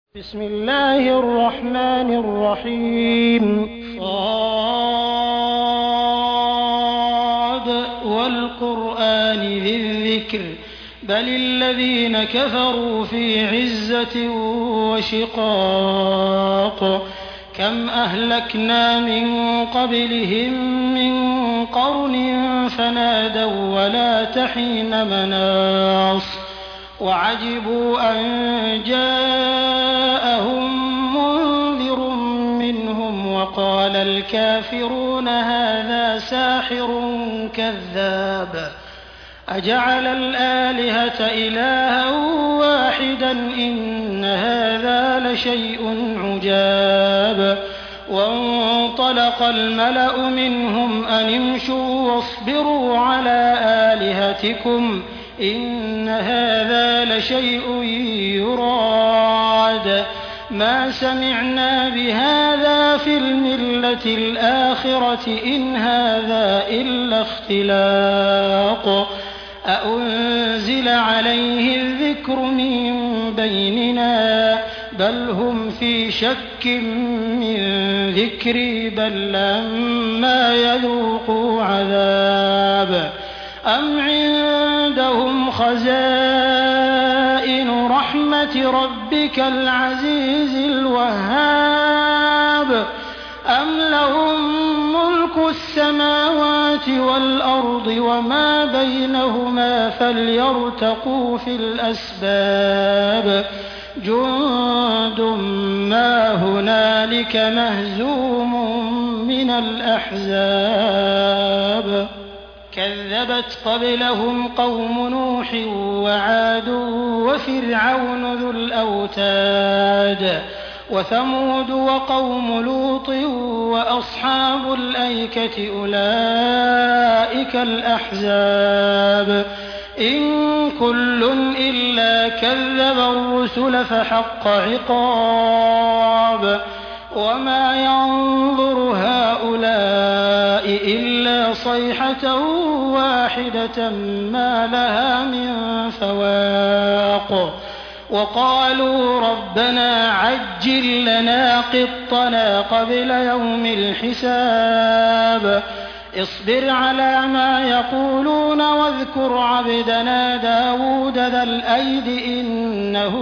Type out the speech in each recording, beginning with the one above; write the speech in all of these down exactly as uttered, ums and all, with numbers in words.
بسم الله الرحمن الرحيم صاد والقرآن ذي الذكر بل الذين كفروا في عزة وشقاق كم أهلكنا من قبلهم من قرن فنادوا ولا تحين مناص وعجبوا أن جاءهم منذر منهم وقال الكافرون هذا ساحر كذاب أجعل الآلهة إلها واحدا إن هذا لشيء عجاب وانطلق الملأ منهم أن امشوا واصبروا على آلهتكم إن هذا لشيء يراد ما سمعنا بهذا في الملة الآخرة إن هذا إلا اختلاق أأنزل عليه الذكر من بيننا بل هم في شك من ذكري بل لما يذوقوا عذاب أم عندهم خزائن رحمة ربك العزيز الوهاب أم لهم ملك السماوات والأرض وما بينهما فليرتقوا في الأسباب جند ما هنالك مهزوم من الأحزاب كذبت قبلهم قوم نوح وعاد وفرعون ذو الأوتاد وثمود وقوم لوط وأصحاب الأيكة أولئك الأحزاب إن كل إلا كذب الرسل فحق عقاب وما ينظر هؤلاء إلا صيحة واحدة ما لها من فواق وقالوا ربنا عجل لنا قطنا قبل يوم الحساب اصبر على ما يقولون واذكر عبدنا داود ذا الأيد إنه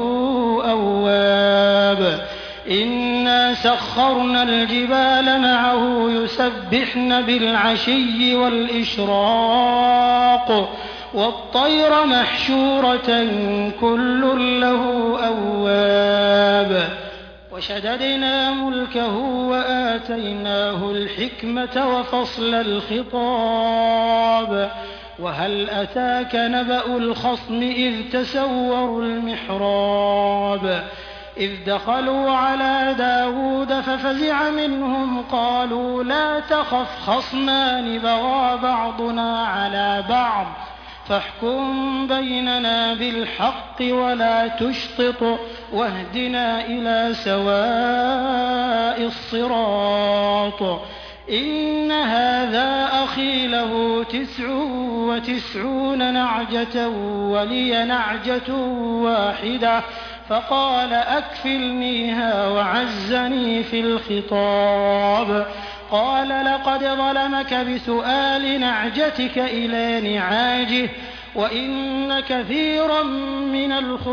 أواب إنا سخرنا الجبال معه يسبحن بالعشي والإشراق والطير محشورة كل له أواب وشددنا ملكه وآتيناه الحكمة وفصل الخطاب وهل أتاك نبأ الخصم إذ تسوروا المحراب إذ دخلوا على داود ففزع منهم قالوا لا تخف خصمان بغى بعضنا على بعض فاحكم بيننا بالحق ولا تشطط واهدنا إلى سواء الصراط إن هذا أخي له تسع وتسعون نعجة ولي نعجة واحدة فقال أكفلنيها وعزني في الخطاب قال لقد ظلمك بسؤال نعجتك إلى نعاجه وإن كثيرا من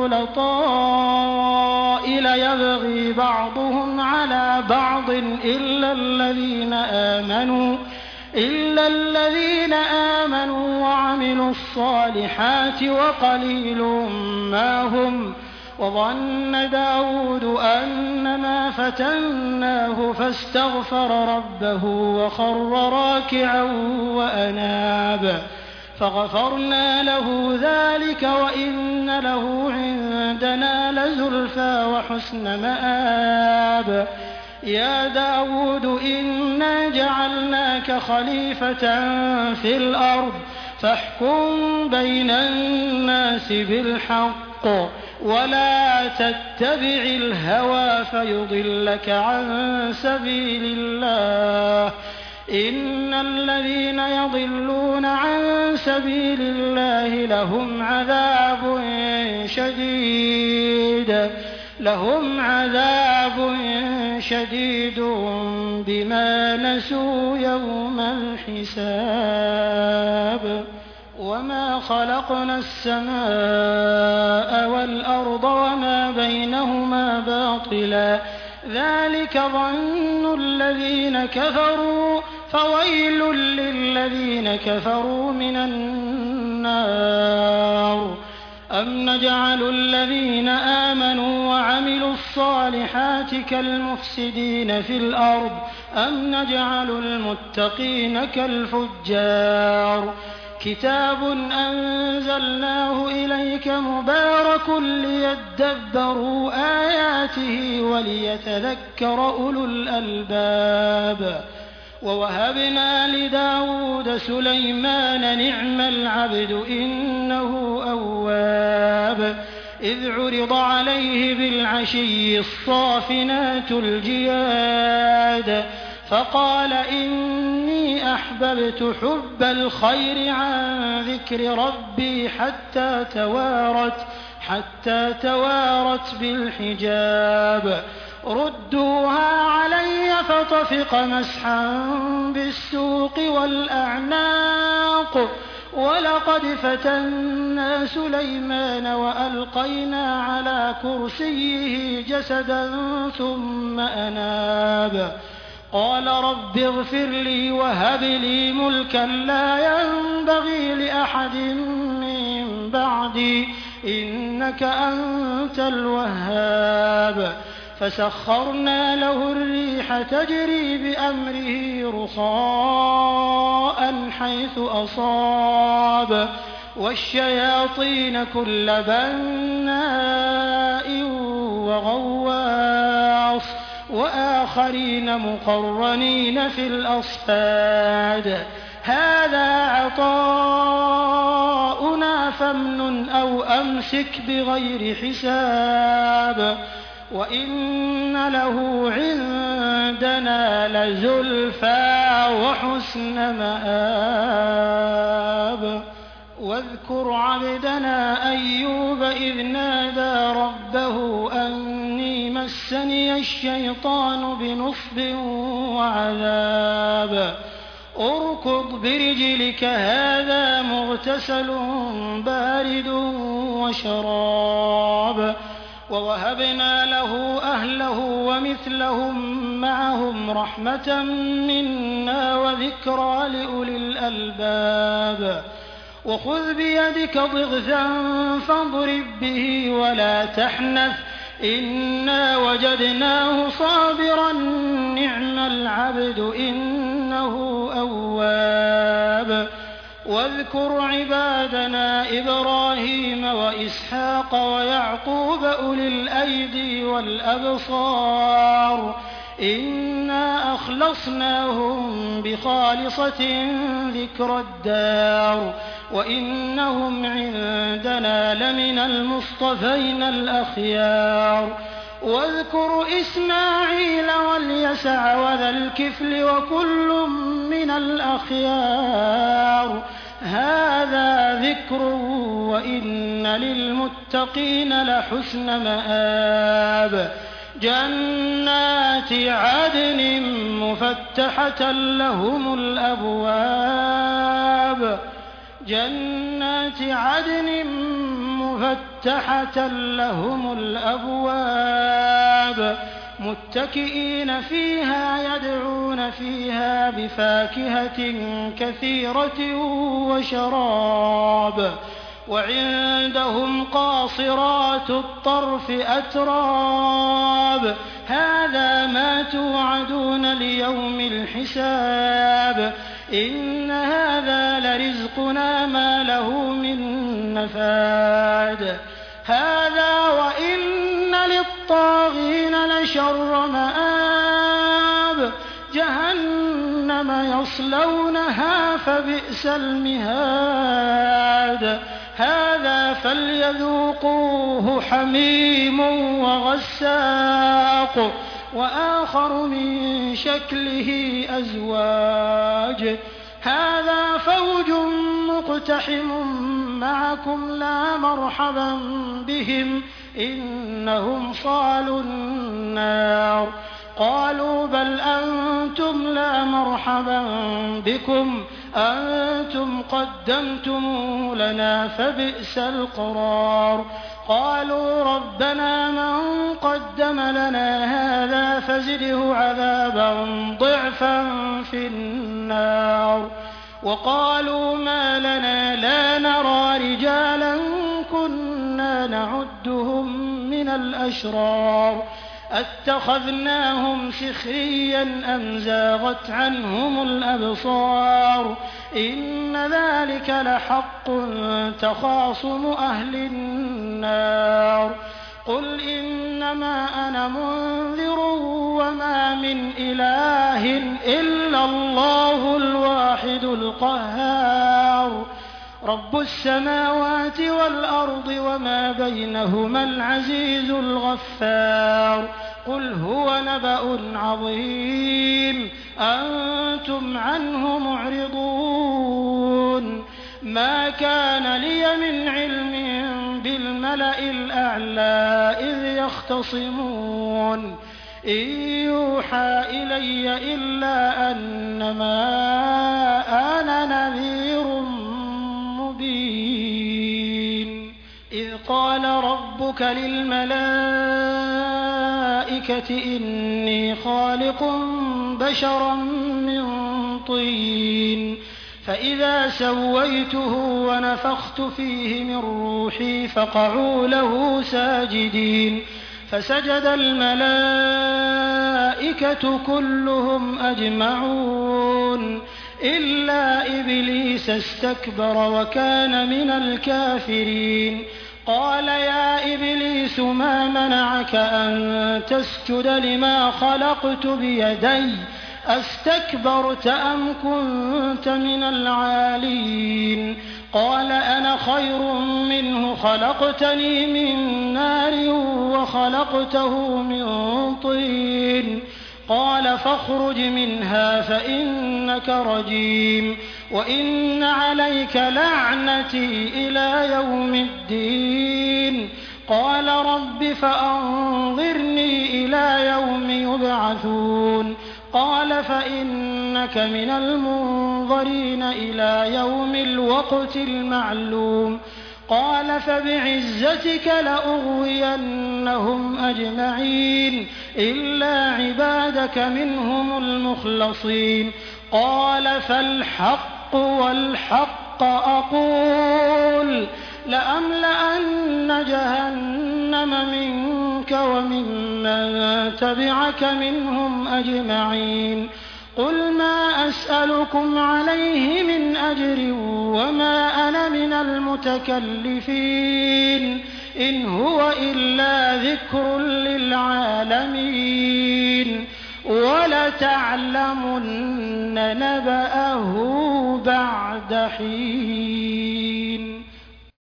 الخلطاء ليبغي بعضهم على بعض إلا الذين آمنوا إلا الذين آمنوا وعملوا الصالحات وقليل ما هم وظن داود أنما فتناه فاستغفر ربه وخر راكعا وأناب فغفرنا له ذلك وإن له عندنا لزلفى وحسن مآب يا داود إنا جعلناك خليفة في الأرض فاحكم بين الناس بالحق ولا تتبع الهوى فيضلك عن سبيل الله إن الذين يضلون عن سبيل الله لهم عذاب شديد لهم عذاب شديد بما نسوا يوم الحساب وما خلقنا السماء والأرض وما بينهما باطلا ذلك ظن الذين كفروا فويل للذين كفروا من النار أم نجعل الذين آمنوا وعملوا الصالحات كالمفسدين في الأرض أم نجعل المتقين كالفجار كتاب أنزلناه إليك مبارك ليدبروا آياته وليتذكر أولو الألباب ووهبنا لداود سليمان نعم العبد إنه أواب إذ عرض عليه بالعشي الصافنات الجياد فقال إني أحببت حب الخير عن ذكر ربي حتى توارت حتى توارت بالحجاب ردوها علي فطفق مسحا بالسوق والأعناق ولقد فتنا سليمان وألقينا على كرسيه جسدا ثم أناب قال رب اغفر لي وهب لي ملكا لا ينبغي لأحد من بعدي إنك أنت الوهاب فسخرنا له الريح تجري بأمره رخاء حيث أصاب والشياطين كل بناء وغواص وآخرين مقرنين في الأصفاد هذا عطاؤنا فامنن أو أمسك بغير حساب وإن له عندنا لزلفى وحسن مآب واذكر عبدنا أيوب إذ نادى ربه أني مسني الشيطان بنصب وعذاب اركض برجلك هذا مغتسل بارد وشراب ووهبنا له أهله ومثلهم معهم رحمة منا وذكرى لأولي الألباب وخذ بيدك ضغثا فاضرب به ولا تحنث إنا وجدناه صابرا نعم العبد إنه أواب واذكر عبادنا إبراهيم وإسحاق ويعقوب أولي الأيدي والأبصار إنا أخلصناهم بخالصة ذكر الدار وإنهم عندنا لمن المصطفين الأخيار واذكر إسماعيل واليسع وذا الكفل وكل من الأخيار هذا ذكر وإن للمتقين لحسن مآب جنات عدن مفتحة لهم الأبواب جنات عدن مفتحة لهم الأبواب متكئين فيها يدعون فيها بفاكهة كثيرة وشراب وعندهم قاصرات الطرف أتراب هذا ما توعدون ليوم الحساب إن هذا لرزقنا ما له من نفاد هذا وإن للطاغين لشر مآب جهنم يصلونها فبئس المهاد هذا فليذوقوه حميم وغساق وآخر من شكله أزواج هذا فوج مقتحم معكم لا مرحبا بهم إنهم صالوا النار. قالوا بل أنتم لا مرحبا بكم أنتم قدمتموه لنا فبئس القرار. قالوا ربنا من قدم لنا هذا فزده عذابا ضعفا في النار. وقالوا ما لنا لا نرى رجالا كنا نعدهم من الأشرار أتخذناهم سخريا أم زاغت عنهم الأبصار إن ذلك لحق تخاصم أهل النار. قل إنما أنا منذر وما من إله إلا الله الواحد القهار رب السماوات والأرض وما بينهما العزيز الغفار. قل هو نبأ عظيم أنتم عنه معرضون. ما كان لي من علم بالملأ الأعلى إذ يختصمون إن يوحى إلي إلا أنما أنا نذير مبين. إذ قال ربك للملائكة إني خالق بشرا من طين فإذا سويته ونفخت فيه من روحي فقعوا له ساجدين فسجد الملائكة كلهم أجمعون إلا إبليس استكبر وكان من الكافرين. قال يا إبليس ما منعك أن تسجد لما خلقت بيدي أستكبرت أم كنت من العالين؟ قال أنا خير منه خلقتني من نار وخلقته من طين. قال فاخرج منها فإنك رجيم وإن عليك لعنتي إلى يوم الدين. قال رب فأنظرني إلى يوم يبعثون. قال فإنك من المنظرين إلى يوم الوقت المعلوم. قال فبعزتك لأغوينهم أجمعين إلا عبادك منهم المخلصين. قال فالحق والحق أقول لأملأن جهنم منك وممن تبعك منهم أجمعين. قل ما أسألكم عليه من أجر وما أنا من المتكلفين إن هو إلا ذكر للعالمين ولتعلمن نبأه بعد حين.